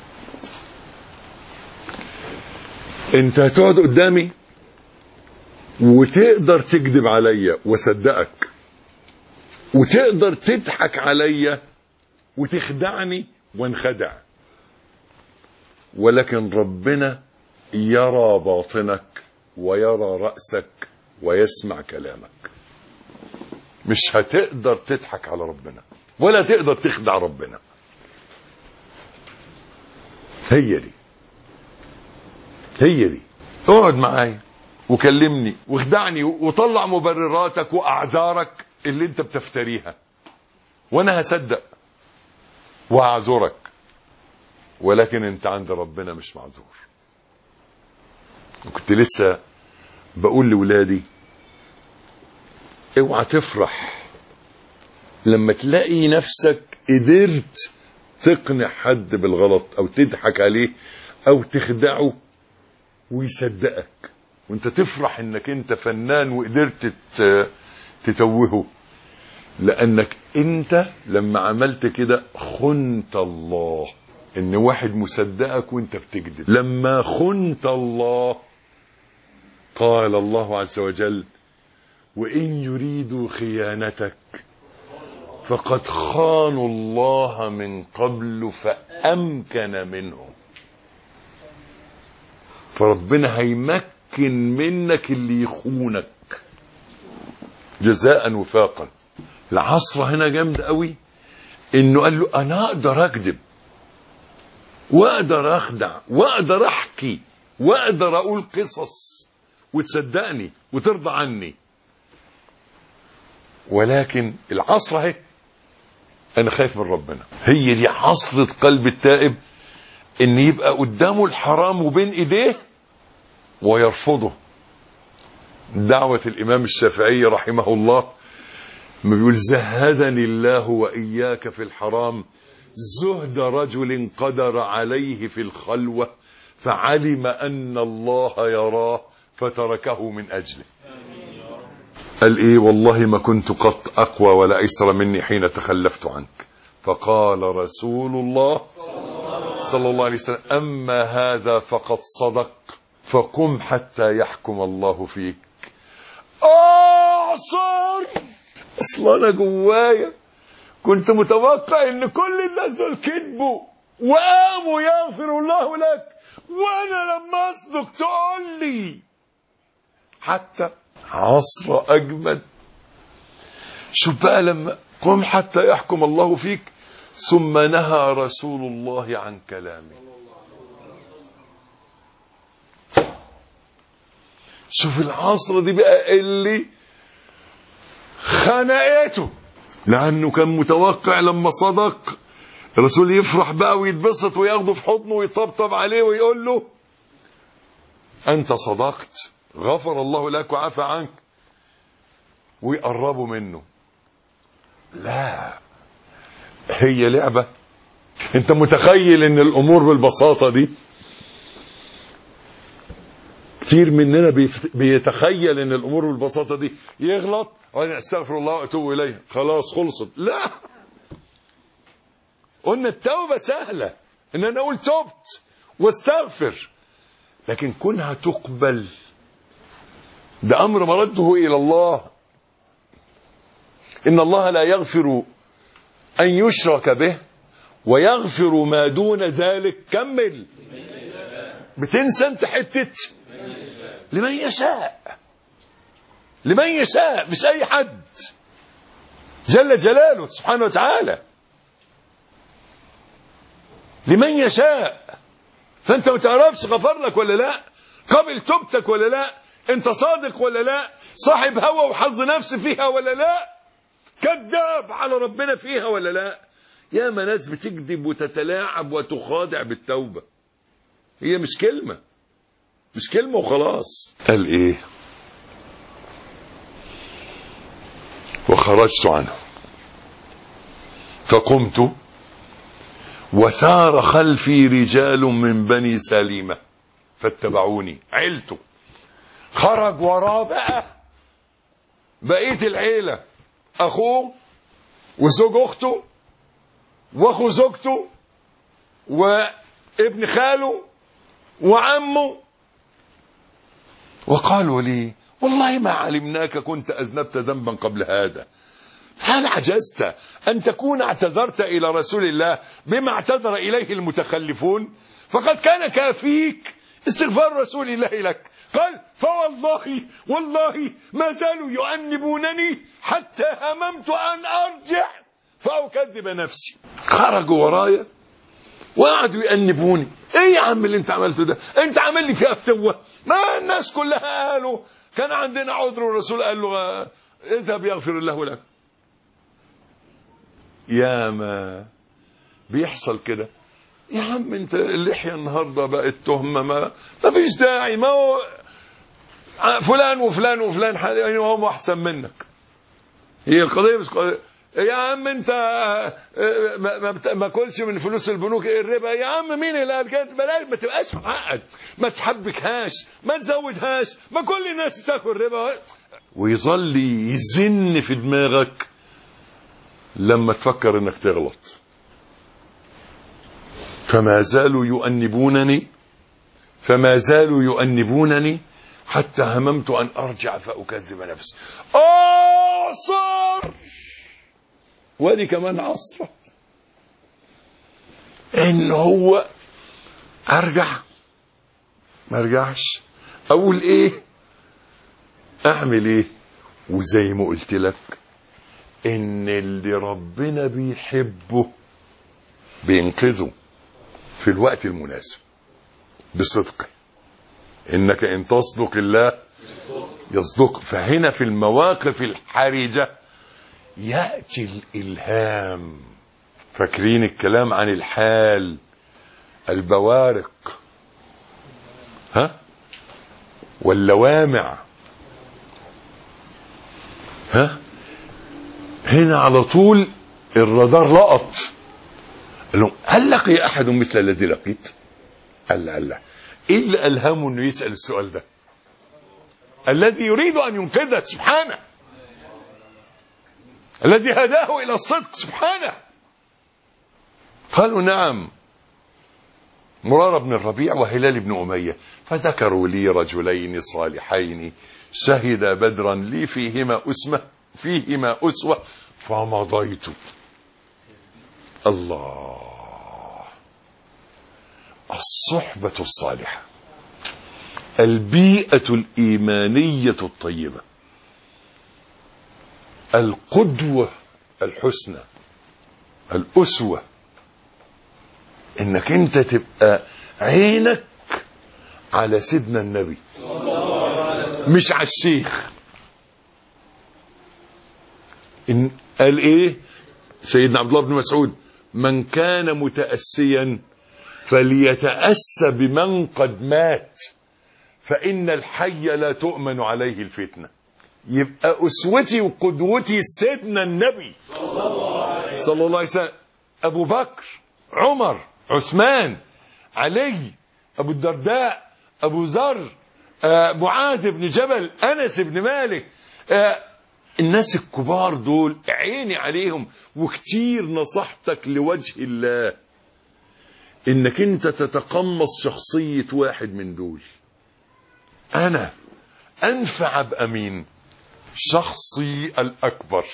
انت هتقعد قدامي وتقدر تكذب عليا وصدقك، وتقدر تضحك عليا وتخدعني وانخدع، ولكن ربنا يرى باطنك ويرى رأسك ويسمع كلامك. مش هتقدر تضحك على ربنا ولا تقدر تخدع ربنا. هي دي. اقعد معايا وكلمني واخدعني وطلع مبرراتك واعذارك اللي انت بتفتريها، وانا هصدق واعذرك، ولكن انت عند ربنا مش معذور. كنت لسه بقول لولادي اوعى تفرح لما تلاقي نفسك قدرت تقنع حد بالغلط او تضحك عليه او تخدعه ويصدقك، وانت تفرح انك انت فنان وقدرت تتوهه، لانك انت لما عملت كده خنت الله. ان واحد مصدقك وانت بتكذب، لما خنت الله قال الله عز وجل وإن يريدوا خيانتك فقد خانوا الله من قبل فأمكن منهم. فربنا هيمكن منك اللي يخونك جزاء وفاقا. العصر هنا جامد قوي، انه قال له انا اقدر اكذب واقدر اخدع واقدر احكي واقدر اقول قصص وتصدقني وترضى عني، ولكن العصر اهي انا خايف من ربنا. هي دي عصرة قلب التائب، ان يبقى قدامه الحرام وبين ايديه ويرفضه. دعوة الامام الشافعي رحمه الله ما بيقول زهدني الله واياك في الحرام زهد رجل قدر عليه في الخلوة فعلم ان الله يراه فتركه من اجله. قال ايه؟ والله ما كنت قط اقوى ولا ايسر مني حين تخلفت عنك. فقال رسول الله صلى الله عليه وسلم اما هذا فقد صدق فقم حتى يحكم الله فيك. اعصر. اصلا انا جوايا كنت متوقع ان كل الناس دول كذبوا وقاموا يغفر الله لك، وانا لما اصدق تقول لي حتى عصر اجمد. شوف بقى لما قم حتى يحكم الله فيك ثم نهى رسول الله عن كلامه. شوف العصر دي بقى اللي خنقته، لأنه كان متوقع لما صدق الرسول يفرح بقى ويتبسط وياخده في حضنه ويطبطب عليه ويقول له أنت صدقت غفر الله لك وعفى عنك، ويقربوا منه. لا، هي لعبة. انت متخيل ان الامور بالبساطة دي؟ كتير مننا بيتخيل ان الامور بالبساطة دي يغلط وانا استغفر الله واتوب اليه خلاص خلصت. لا، قلنا التوبة سهلة ان انا اقول تبت واستغفر، لكن كونها تقبل ده امر مرده الى الله. ان الله لا يغفر ان يشرك به ويغفر ما دون ذلك. كمل. بتنسى انت حتة لمن يشاء، لمن يشاء، مش اي حد، جل جلاله سبحانه وتعالى، لمن يشاء. فانت ما تعرفش غفر لك ولا لا، قبل توبتك ولا لا، انت صادق ولا لا، صاحب هوى وحظ نفس فيها ولا لا، كذاب على ربنا فيها ولا لا. يا ما ناس بتكذب وتتلاعب وتخادع بالتوبة، هي مش كلمة، مش كلمة وخلاص. قال ايه؟ وخرجت عنه فقمت وسار خلفي رجال من بني سليمة فاتبعوني. عيلته خرج وراه بقى بقية العيلة، اخوه وزوج اخته واخو زوجته وابن خاله وعمه، وقالوا لي والله ما علمناك كنت اذنبت ذنبا قبل هذا، هل عجزت ان تكون اعتذرت الى رسول الله بما اعتذر اليه المتخلفون؟ فقد كان كافيك استغفار رسول الله لك. قال فوالله والله ما زالوا يؤنبونني حتى هممت ان ارجع فاكذب نفسي. خرجوا ورايا وقعدوا يأنبوني. ايه يا عم اللي انت عملته ده؟ انت عامل لي فيها فتوة. ما الناس كلها قالوا كان عندنا عذر والرسول قال له اذهب يغفر الله لك. يا ما بيحصل كده. يا عم انت اللحية النهاردة بقت تهمة، ما فيش داعي، ما هو فلان وفلان وفلان يعني هم احسن منك. هي القضية مش قضية يا عم انت ما كلش من فلوس البنوك الربا. يا عم مين اللي قال كده؟ بلاش، ما تبقاش معقد، ما تحبكهاش، ما تزودهاش، ما كل الناس تاكل ربا. ويظل يزن في دماغك لما تفكر انك تغلط. فما زالوا يؤنبونني حتى هممت ان ارجع فاكذب نفسي. صار ودي كمان عصرة ان هو ارجع ما ارجعش، اقول ايه اعمل ايه. وزي ما قلت لك ان اللي ربنا بيحبه بينقذه في الوقت المناسب بصدق. انك ان تصدق الله يصدق. فهنا في المواقف الحرجة يأتي الإلهام. فاكرين الكلام عن الحال، البوارق واللوامع هنا على طول الرادار لقط. قال لهم هل لقي أحد مثل الذي لقيت؟ قال لا. إيه اللي ألهمه أنه يسأل السؤال ده؟ الذي يريد أن ينقذه سبحانه، الذي هداه إلى الصدق سبحانه. قالوا نعم، مرارة بن الربيع وهلال بن أمية. فذكروا لي رجلين صالحين شهدا بدرا لي فيهما أسوة فمضيت. الله، الصحبة الصالحة، البيئة الإيمانية الطيبة، القدوة الحسنى، الأسوة انك انت تبقى عينك على سيدنا النبي مش على الشيخ. إن قال ايه سيدنا عبد الله بن مسعود؟ من كان متأسيا فليتأسى بمن قد مات فإن الحي لا تؤمن عليه الفتنة. يبقى أسوتي وقدوتي سيدنا النبي صلى الله عليه وسلم، أبو بكر، عمر، عثمان، علي، أبو الدرداء، أبو ذر، معاذ بن جبل، أنس بن مالك، الناس الكبار دول عيني عليهم. وكتير نصحتك لوجه الله انك انت تتقمص شخصية واحد من دول. انا انفع بأمين شخصي الاكبر،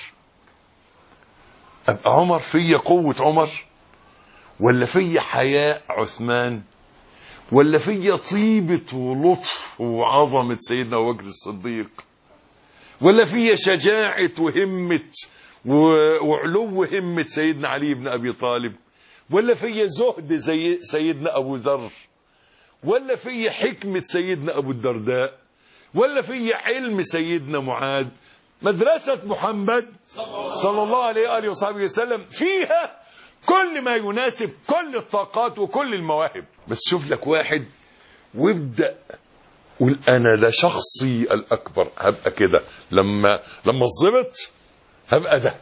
ابقى عمر فيا قوة عمر، ولا فيا حياء عثمان، ولا فيا طيبة ولطف وعظمة سيدنا أبو بكر الصديق، ولا فيا شجاعة وهمة وعلو همة سيدنا علي بن أبي طالب، ولا فيا زهد زي سيدنا أبو ذر، ولا فيا حكمة سيدنا أبو الدرداء، ولا فيا علم سيدنا معاذ. مدرسة محمد صلى الله عليه وآله وصحبه وسلم فيها كل ما يناسب كل الطاقات وكل المواهب. بس شوف لك واحد وابدأ قول أنا ده شخصي الأكبر، هبقى كده لما الظبط هبقى ده.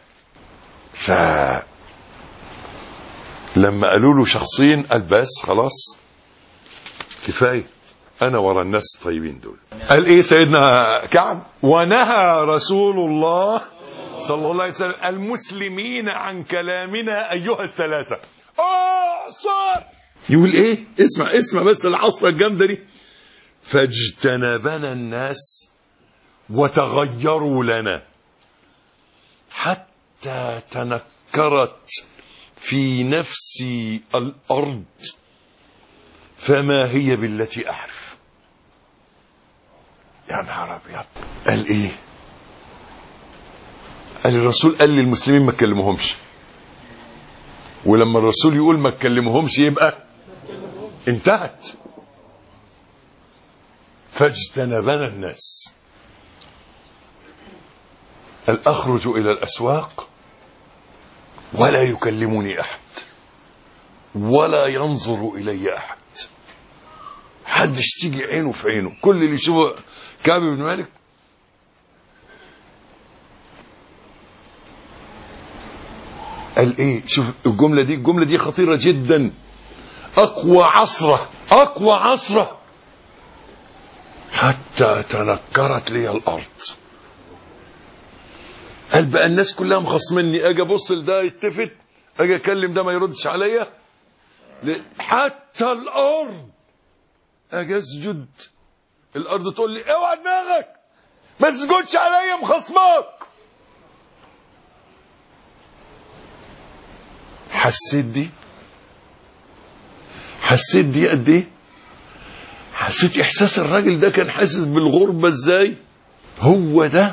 لما قالوا له شخصين قال بس خلاص كفاية، أنا ورا الناس الطيبين دول. قال إيه سيدنا كعب؟ ونهى رسول الله صلى الله عليه وسلم المسلمين عن كلامنا أيها الثلاثة. صار يقول إيه؟ اسمع بس العصرة الجامدة دي. فاجتنبنا الناس وتغيروا لنا حتى تنكرت في نفسي الأرض فما هي بالتي أعرف. يا نهار أبيض. قال إيه؟ قال الرسول قال للمسلمين ما تكلموهمش، ولما الرسول يقول ما تكلموهمش يبقى انتهت. فاجتنبنا الناس. قال أخرج إلى الأسواق ولا يكلمني أحد ولا ينظر إلي أحد، حدش تيجي عينه في عينه. كل اللي يشوفه كعب بن مالك قال ايه؟ شوف الجملة دي خطيرة جدا. اقوى عصرة حتى تنكرت لي الارض. قال بقى الناس كلها مخصمني، اجي ابص لده يتفت، اجي اكلم ده ما يردش عليا، حتى الارض اجي اسجد الارض تقول لي اوعى دماغك ما تسجدش عليا مخصمك. حسيت دي قد ايه؟ حسيت احساس الراجل ده كان حاسس بالغربة ازاي؟ هو ده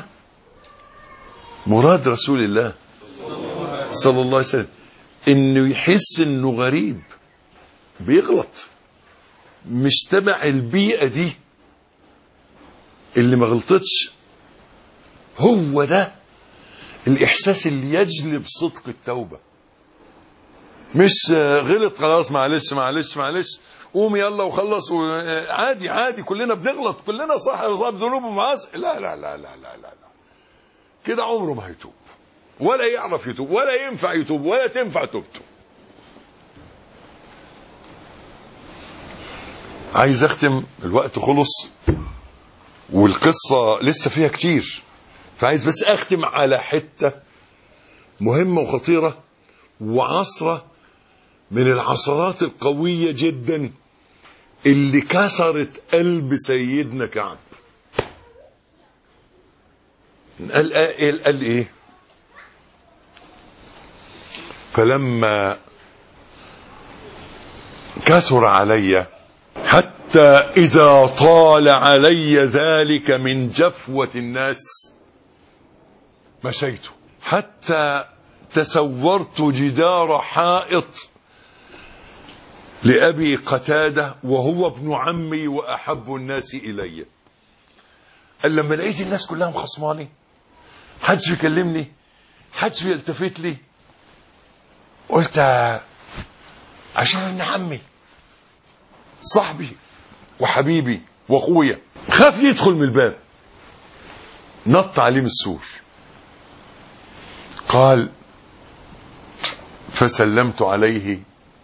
مراد رسول الله صلى الله عليه وسلم، انه يحس انه غريب بيغلط، مش تبع البيئة دي اللي ما غلطتش. هو ده الاحساس اللي يجلب صدق التوبة. مش غلط خلاص معلش قوم يلا وخلص عادي كلنا بنغلط، كلنا صاحب ذنوب ومعاصي. لا كده عمره ما هيتوب ولا يعرف يتوب ولا ينفع يتوب ولا تنفع توبته. عايز اختم، الوقت خلص والقصة لسه فيها كتير، فعايز بس اختم على حتة مهمة وخطيرة وعصرة من العصرات القوية جدا اللي كسرت قلب سيدنا كعب. قال ايه؟ فلما كسر علي حتى إذا طال علي ذلك من جفوة الناس مشيت حتى تسورت جدار حائط لأبي قتادة وهو ابن عمي وأحب الناس إلي. قال لما لقيت الناس كلها مخصماني، حدش بيكلمني، حدش بيلتفت لي، قلت أشوف ابن عمي صاحبي وحبيبي واخويا، خاف يدخل من الباب، نط عليه من السور. قال فسلمت عليه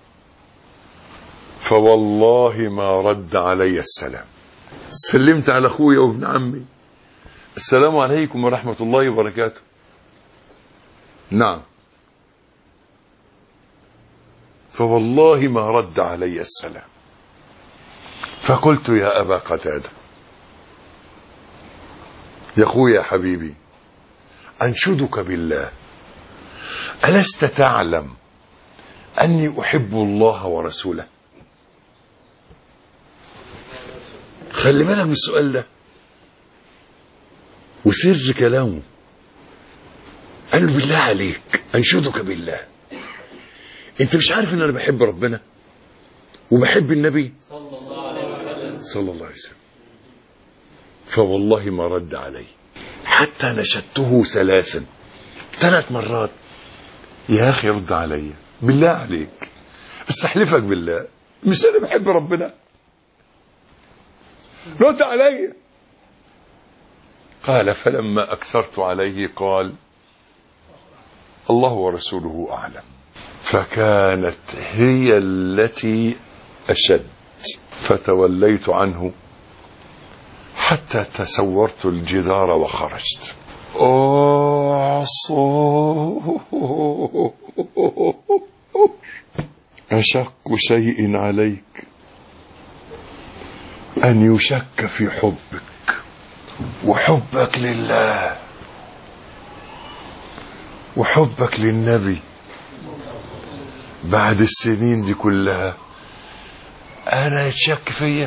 فوالله ما رد علي السلام. سلمت على اخويا وابن عمي، السلام عليكم ورحمة الله وبركاته. نعم. فوالله ما رد علي السلام. فقلت يا أبا قتادة، يا أخويا يا حبيبي، أنشدك بالله، ألست تعلم أني أحب الله ورسوله؟ خلي بالك من السؤال ده وسر كلامه. قال له بالله عليك أنشدك بالله، أنت مش عارف أن أنا بحب ربنا وبحب النبي صلى الله عليه وسلم؟ فوالله ما رد علي حتى نشدته 3 مرات. يا أخي رد علي بالله عليك، استحلفك بالله، مش أنا بحب ربنا؟ رد علي. قال فلما أكثرت عليه قال الله ورسوله أعلم. فكانت هي التي أشد، فتوليت عنه حتى تسورت الجدار وخرجت. أشق شيء عليك أن يشك في حبك وحبك لله وحبك للنبي بعد السنين دي كلها. أنا يتشك فيا؟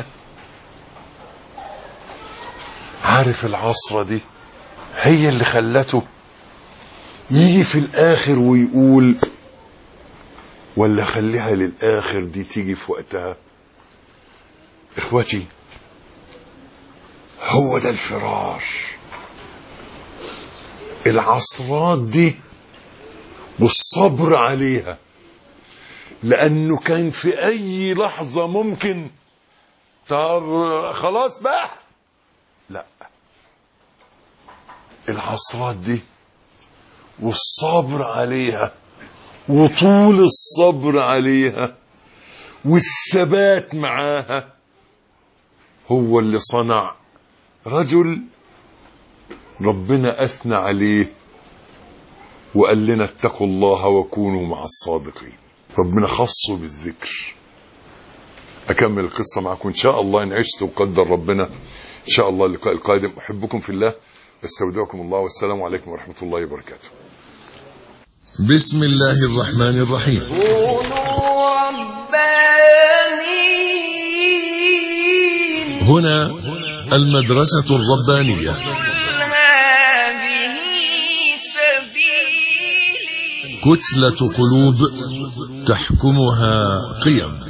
عارف العصرة دي هي اللي خلته يجي في الآخر ويقول، ولا خليها للآخر دي تيجي في وقتها؟ إخوتي، هو ده الفرار. العصرات دي والصبر عليها، لأنه كان في أي لحظة ممكن خلاص بقى. لا، العصرات دي والصبر عليها وطول الصبر عليها والثبات معاها هو اللي صنع رجل ربنا أثنى عليه وقال لنا اتقوا الله وكونوا مع الصادقين. ربنا خصه بالذكر. أكمل القصة معكم إن شاء الله إن عشت وقدر ربنا. إن شاء الله اللقاء القادم. أحبكم في الله واستودعكم الله، والسلام عليكم ورحمة الله وبركاته. بسم الله الرحمن الرحيم. كونوا ربانيين. هنا المدرسة الربانية. هذه سبيلي. كتلة قلوب تحكمها قيم.